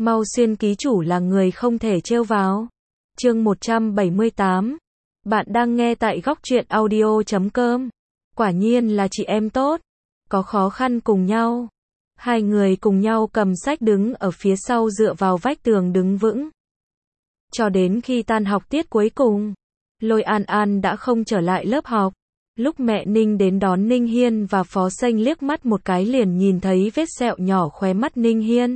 Mau xuyên ký chủ là người không thể trêu vào. Chương 178. Bạn đang nghe tại góc truyện audio.com. Quả nhiên là chị em tốt. Có khó khăn cùng nhau. Hai người cùng nhau cầm sách đứng ở phía sau dựa vào vách tường đứng vững. Cho đến khi tan học tiết cuối cùng, Lôi An An đã không trở lại lớp học. Lúc mẹ Ninh đến đón Ninh Hiên và Phó Xanh liếc mắt một cái liền nhìn thấy vết sẹo nhỏ khóe mắt Ninh Hiên.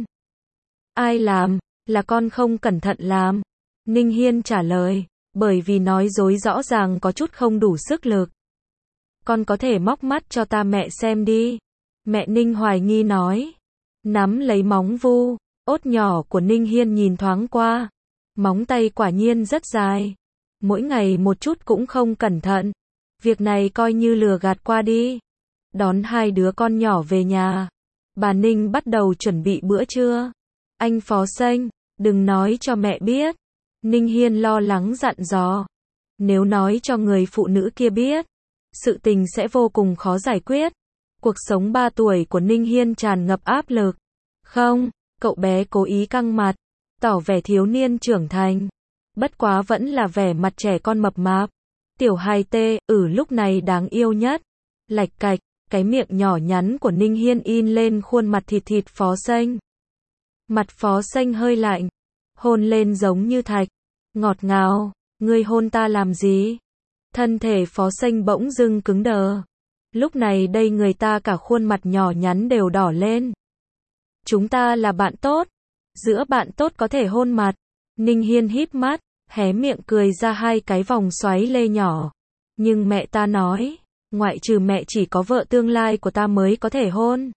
Ai làm? Là con không cẩn thận làm. Ninh Hiên trả lời, bởi vì nói dối rõ ràng có chút không đủ sức lực. Con có thể móc mắt cho ta mẹ xem đi. Mẹ Ninh hoài nghi nói. Nắm lấy móng vu, ốt nhỏ của Ninh Hiên nhìn thoáng qua. Móng tay quả nhiên rất dài. Mỗi ngày một chút cũng không cẩn thận. Việc này coi như lừa gạt qua đi. Đón hai đứa con nhỏ về nhà. Bà Ninh bắt đầu chuẩn bị bữa trưa. Anh Phó Xanh, đừng nói cho mẹ biết. Ninh Hiên lo lắng dặn dò. Nếu nói cho người phụ nữ kia biết, sự tình sẽ vô cùng khó giải quyết. Cuộc sống 3 tuổi của Ninh Hiên tràn ngập áp lực. Không, cậu bé cố ý căng mặt, tỏ vẻ thiếu niên trưởng thành. Bất quá vẫn là vẻ mặt trẻ con mập mạp. Tiểu hài tê, lúc này đáng yêu nhất. Lạch cạch, cái miệng nhỏ nhắn của Ninh Hiên in lên khuôn mặt thịt thịt Phó Xanh. Mặt Phó Xanh hơi lạnh, hôn lên giống như thạch. Ngọt ngào, ngươi hôn ta làm gì? Thân thể Phó Xanh bỗng dưng cứng đờ. Lúc này đây người ta cả khuôn mặt nhỏ nhắn đều đỏ lên. Chúng ta là bạn tốt. Giữa bạn tốt có thể hôn mặt. Ninh Hiên híp mắt, hé miệng cười ra hai cái vòng xoáy lê nhỏ. Nhưng mẹ ta nói, ngoại trừ mẹ chỉ có vợ tương lai của ta mới có thể hôn.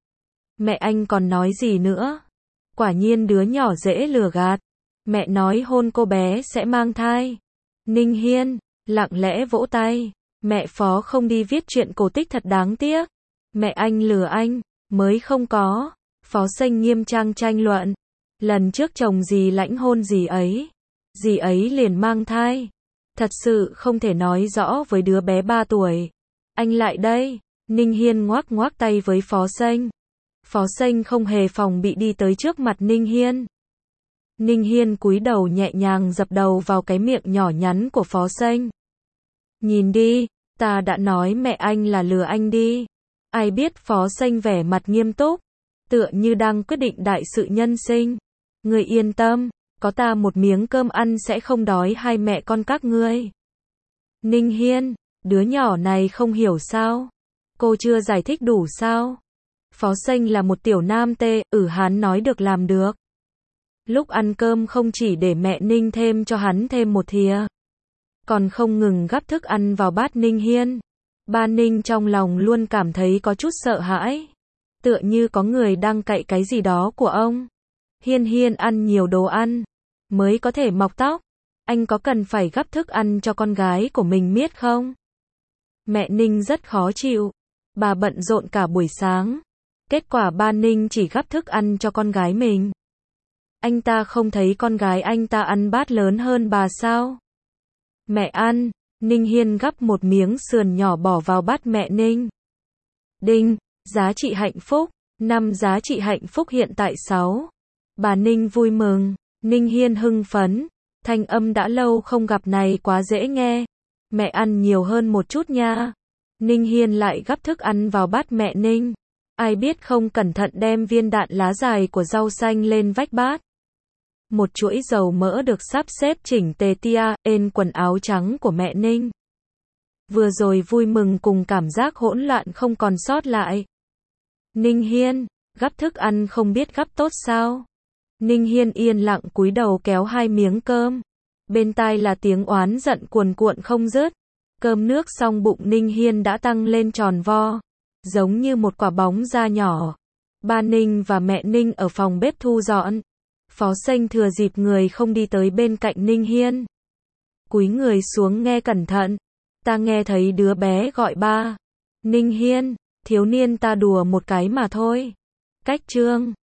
Mẹ anh còn nói gì nữa? Quả nhiên đứa nhỏ dễ lừa gạt. Mẹ nói hôn cô bé sẽ mang thai. Ninh Hiên lặng lẽ vỗ tay. Mẹ Phó không đi viết chuyện cổ tích thật đáng tiếc. Mẹ anh lừa anh, mới không có. Phó Xanh nghiêm trang tranh luận. Lần trước chồng dì lãnh hôn dì ấy liền mang thai. Thật sự không thể nói rõ với đứa bé 3 tuổi. Anh lại đây. Ninh Hiên ngoác ngoác tay với Phó Xanh. Phó Xanh không hề phòng bị đi tới trước mặt Ninh Hiên. Ninh Hiên cúi đầu nhẹ nhàng dập đầu vào cái miệng nhỏ nhắn của Phó Xanh. Nhìn đi, ta đã nói mẹ anh là lừa anh đi. Ai biết Phó Xanh vẻ mặt nghiêm túc, tựa như đang quyết định đại sự nhân sinh. Ngươi yên tâm, có ta một miếng cơm ăn sẽ không đói hai mẹ con các ngươi. Ninh Hiên, đứa nhỏ này không hiểu sao? Cô chưa giải thích đủ sao? Phó Xanh là một tiểu nam tê, hắn nói được làm được. Lúc ăn cơm không chỉ để mẹ Ninh thêm cho hắn thêm một thìa, còn không ngừng gắp thức ăn vào bát Ninh Hiên. Ba Ninh trong lòng luôn cảm thấy có chút sợ hãi. Tựa như có người đang cậy cái gì đó của ông. Hiên ăn nhiều đồ ăn, mới có thể mọc tóc. Anh có cần phải gắp thức ăn cho con gái của mình miết không? Mẹ Ninh rất khó chịu. Bà bận rộn cả buổi sáng. Kết quả ba Ninh chỉ gắp thức ăn cho con gái mình. Anh ta không thấy con gái anh ta ăn bát lớn hơn bà sao? Mẹ ăn. Ninh Hiên gắp một miếng sườn nhỏ bỏ vào bát mẹ Ninh. Đinh, giá trị hạnh phúc. 5 giá trị hạnh phúc hiện tại 6. Bà Ninh vui mừng. Ninh Hiên hưng phấn. Thanh âm đã lâu không gặp này quá dễ nghe. Mẹ ăn nhiều hơn một chút nha. Ninh Hiên lại gắp thức ăn vào bát mẹ Ninh. Ai biết không cẩn thận đem viên đạn lá dài của rau xanh lên vách bát. Một chuỗi dầu mỡ được sắp xếp chỉnh tề ên quần áo trắng của mẹ Ninh. Vừa rồi vui mừng cùng cảm giác hỗn loạn không còn sót lại. Ninh Hiên, gắp thức ăn không biết gắp tốt sao? Ninh Hiên yên lặng cúi đầu kéo 2 miếng cơm. Bên tai là tiếng oán giận cuồn cuộn không dứt. Cơm nước xong bụng Ninh Hiên đã tăng lên tròn vo, giống như một quả bóng da nhỏ. Ba Ninh và mẹ Ninh ở phòng bếp thu dọn. Phó Xanh thừa dịp người không đi tới bên cạnh Ninh Hiên. Cúi người xuống nghe cẩn thận. Ta nghe thấy đứa bé gọi ba. Ninh Hiên, thiếu niên ta đùa một cái mà thôi. Cách chương